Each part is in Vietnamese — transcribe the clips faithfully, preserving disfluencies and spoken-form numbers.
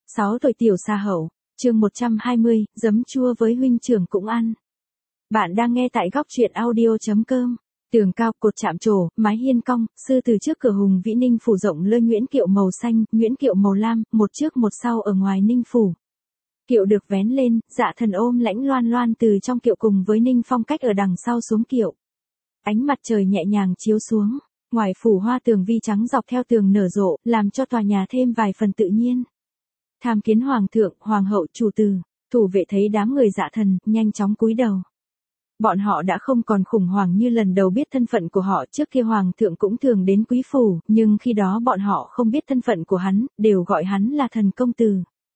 sáu tuổi tiểu xa hậu, chương một trăm hai mươi, giấm chua với huynh trưởng cũng ăn. Bạn đang nghe tại góc truyện audio.com. Tường cao, cột chạm trổ, mái hiên cong, sư từ trước cửa hùng vĩ Ninh phủ rộng lơi nhuyễn kiệu màu xanh, nhuyễn kiệu màu lam, một trước một sau ở ngoài Ninh phủ. Kiệu được vén lên, Dạ Thần ôm Lãnh Loan Loan từ trong kiệu cùng với Ninh Phong Cách ở đằng sau xuống kiệu. Ánh mặt trời nhẹ nhàng chiếu xuống, ngoài phủ hoa tường vi trắng dọc theo tường nở rộ, làm cho tòa nhà thêm vài phần tự nhiên. Tham kiến hoàng thượng, hoàng hậu, chủ tử, thủ vệ thấy đám người Dạ Thần, nhanh chóng cúi đầu. Bọn họ đã không còn khủng hoảng như lần đầu biết thân phận của họ, trước kia hoàng thượng cũng thường đến quý phủ, nhưng khi đó bọn họ không biết thân phận của hắn, đều gọi hắn là thần công tử.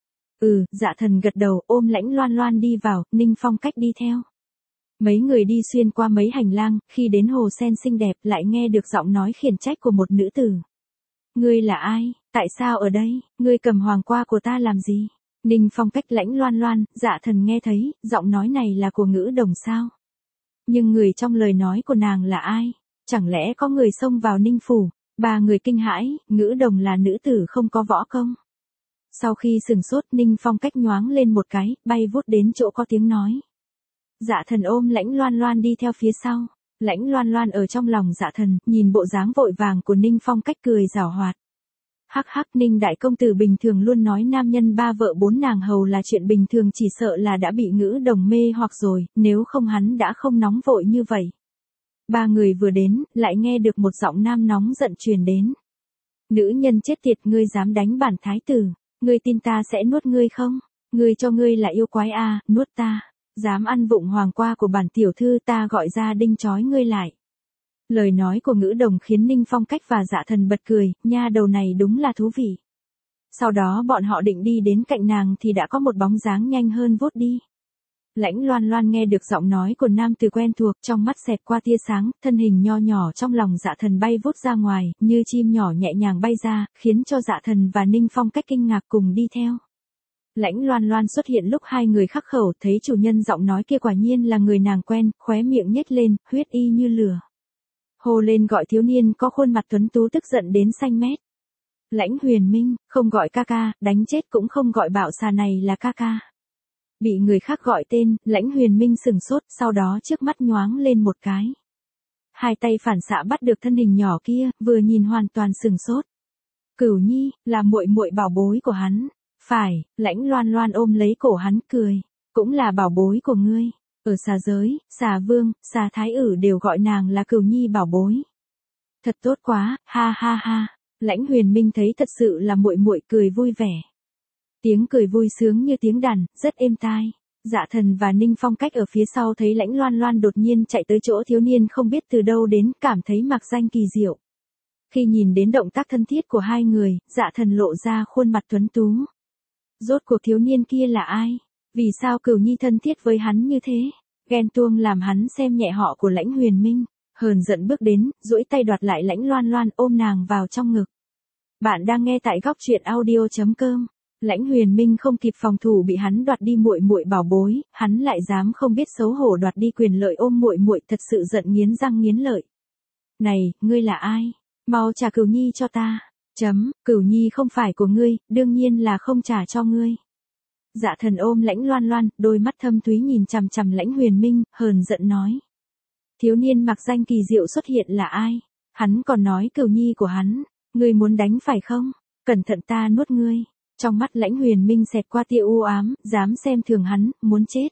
Ừ, Dạ Thần gật đầu, ôm Lãnh Loan Loan đi vào, Ninh Phong Cách đi theo. Mấy người đi xuyên qua mấy hành lang, khi đến hồ sen xinh đẹp lại nghe được giọng nói khiển trách của một nữ tử. Ngươi là ai, tại sao ở đây, ngươi cầm hoàng qua của ta làm gì? Ninh Phong Cách Lãnh Loan Loan, Dạ Thần nghe thấy, giọng nói này là của Ngữ Đồng sao? Nhưng người trong lời nói của nàng là ai? Chẳng lẽ có người xông vào Ninh phủ? Ba người kinh hãi, Ngữ Đồng là nữ tử không có võ công. Sau khi sừng sốt, Ninh Phong Cách nhoáng lên một cái, bay vút đến chỗ có tiếng nói. Dạ Thần ôm Lãnh Loan Loan đi theo phía sau. Lãnh Loan Loan ở trong lòng Dạ Thần, nhìn bộ dáng vội vàng của Ninh Phong Cách cười giảo hoạt. Hắc hắc, Ninh đại công tử bình thường luôn nói nam nhân ba vợ bốn nàng hầu là chuyện bình thường, chỉ sợ là đã bị Ngữ Đồng mê hoặc rồi, nếu không hắn đã không nóng vội như vậy. Ba người vừa đến, lại nghe được một giọng nam nóng giận truyền đến. Nữ nhân chết tiệt, ngươi dám đánh bản thái tử, ngươi tin ta sẽ nuốt ngươi không? Ngươi cho ngươi là yêu quái à, nuốt ta. Dám ăn vụng hoàng qua của bản tiểu thư, ta gọi ra đinh trói ngươi lại. Lời nói của Ngữ Đồng khiến Ninh Phong Cách và Dạ Thần bật cười, nha đầu này đúng là thú vị. Sau đó bọn họ định đi đến cạnh nàng thì đã có một bóng dáng nhanh hơn vút đi. Lãnh Loan Loan nghe được giọng nói của nam từ quen thuộc, trong mắt xẹt qua tia sáng, thân hình nho nhỏ trong lòng Dạ Thần bay vút ra ngoài, như chim nhỏ nhẹ nhàng bay ra, khiến cho Dạ Thần và Ninh Phong Cách kinh ngạc cùng đi theo. Lãnh Loan Loan xuất hiện lúc hai người khắc khẩu, thấy chủ nhân giọng nói kia quả nhiên là người nàng quen, khóe miệng nhếch lên, huyết y như lửa. Hô lên gọi thiếu niên có khuôn mặt tuấn tú tức giận đến xanh mét. Lãnh Huyền Minh, không gọi ca ca, đánh chết cũng không gọi bạo xà này là ca ca. Bị người khác gọi tên, Lãnh Huyền Minh sừng sốt, sau đó trước mắt nhoáng lên một cái. Hai tay phản xạ bắt được thân hình nhỏ kia, vừa nhìn hoàn toàn sừng sốt. Cửu Nhi, là muội muội bảo bối của hắn. Phải, Lãnh Loan Loan ôm lấy cổ hắn cười, cũng là bảo bối của ngươi. Ở xà giới, xà vương, xà thái ử đều gọi nàng là Cửu Nhi bảo bối. Thật tốt quá, ha ha ha. Lãnh Huyền Minh thấy thật sự là muội muội, cười vui vẻ. Tiếng cười vui sướng như tiếng đàn, rất êm tai. Dạ Thần và Ninh Phong Cách ở phía sau thấy Lãnh Loan Loan đột nhiên chạy tới chỗ thiếu niên không biết từ đâu đến, cảm thấy mạc danh kỳ diệu. Khi nhìn đến động tác thân thiết của hai người, Dạ Thần lộ ra khuôn mặt tuấn tú. Rốt cuộc thiếu niên kia là ai? Vì sao Cửu Nhi thân thiết với hắn như thế? Ghen tuông làm hắn xem nhẹ họ của Lãnh Huyền Minh, hờn giận bước đến, duỗi tay đoạt lại Lãnh Loan Loan, ôm nàng vào trong ngực. Bạn đang nghe tại góc truyện audio.com. Lãnh Huyền Minh không kịp phòng thủ bị hắn đoạt đi muội muội bảo bối, hắn lại dám không biết xấu hổ đoạt đi quyền lợi ôm muội muội, thật sự giận nghiến răng nghiến lợi. Này, ngươi là ai? Mau trả Cửu Nhi cho ta. Chấm, Cửu Nhi không phải của ngươi, đương nhiên là không trả cho ngươi. Dạ Thần ôm Lãnh Loan Loan, đôi mắt thâm thúy nhìn chằm chằm Lãnh Huyền Minh, hờn giận nói. Thiếu niên mặc danh kỳ diệu xuất hiện là ai? Hắn còn nói Cửu Nhi của hắn, ngươi muốn đánh phải không? Cẩn thận ta nuốt ngươi. Trong mắt Lãnh Huyền Minh xẹt qua tia u ám, dám xem thường hắn, muốn chết.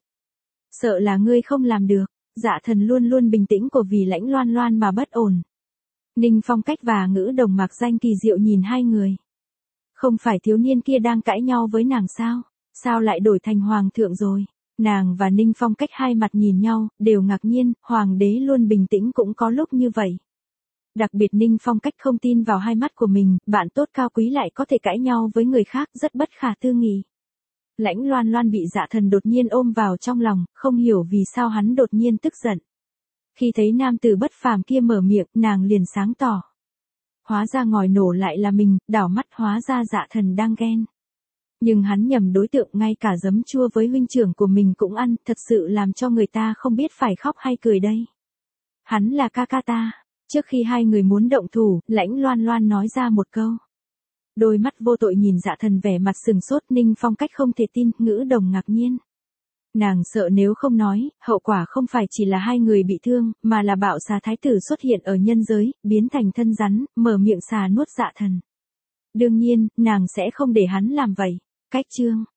Sợ là ngươi không làm được. Dạ Thần luôn luôn bình tĩnh của vì Lãnh Loan Loan mà bất ổn. Ninh Phong Cách và Ngữ Đồng mặc danh kỳ diệu nhìn hai người. Không phải thiếu niên kia đang cãi nhau với nàng sao? Sao lại đổi thành hoàng thượng rồi? Nàng và Ninh Phong Cách hai mặt nhìn nhau, đều ngạc nhiên, hoàng đế luôn bình tĩnh cũng có lúc như vậy. Đặc biệt Ninh Phong Cách không tin vào hai mắt của mình, bạn tốt cao quý lại có thể cãi nhau với người khác, rất bất khả tư nghị. Lãnh Loan Loan bị Dạ Thần đột nhiên ôm vào trong lòng, không hiểu vì sao hắn đột nhiên tức giận. Khi thấy nam tử bất phàm kia mở miệng, nàng liền sáng tỏ. Hóa ra ngòi nổ lại là mình, đảo mắt hóa ra Dạ Thần đang ghen. Nhưng hắn nhầm đối tượng, ngay cả giấm chua với huynh trưởng của mình cũng ăn, thật sự làm cho người ta không biết phải khóc hay cười đây. Hắn là ca ca ta. Trước khi hai người muốn động thủ, Lãnh Loan Loan nói ra một câu. Đôi mắt vô tội nhìn Dạ Thần vẻ mặt sừng sốt, Ninh Phong cách không thể tin, ngữ đồng ngạc nhiên. Nàng sợ nếu không nói, hậu quả không phải chỉ là hai người bị thương, mà là bạo xà thái tử xuất hiện ở nhân giới, biến thành thân rắn, mở miệng xà nuốt Dạ Thần. Đương nhiên, nàng sẽ không để hắn làm vậy. Cách chương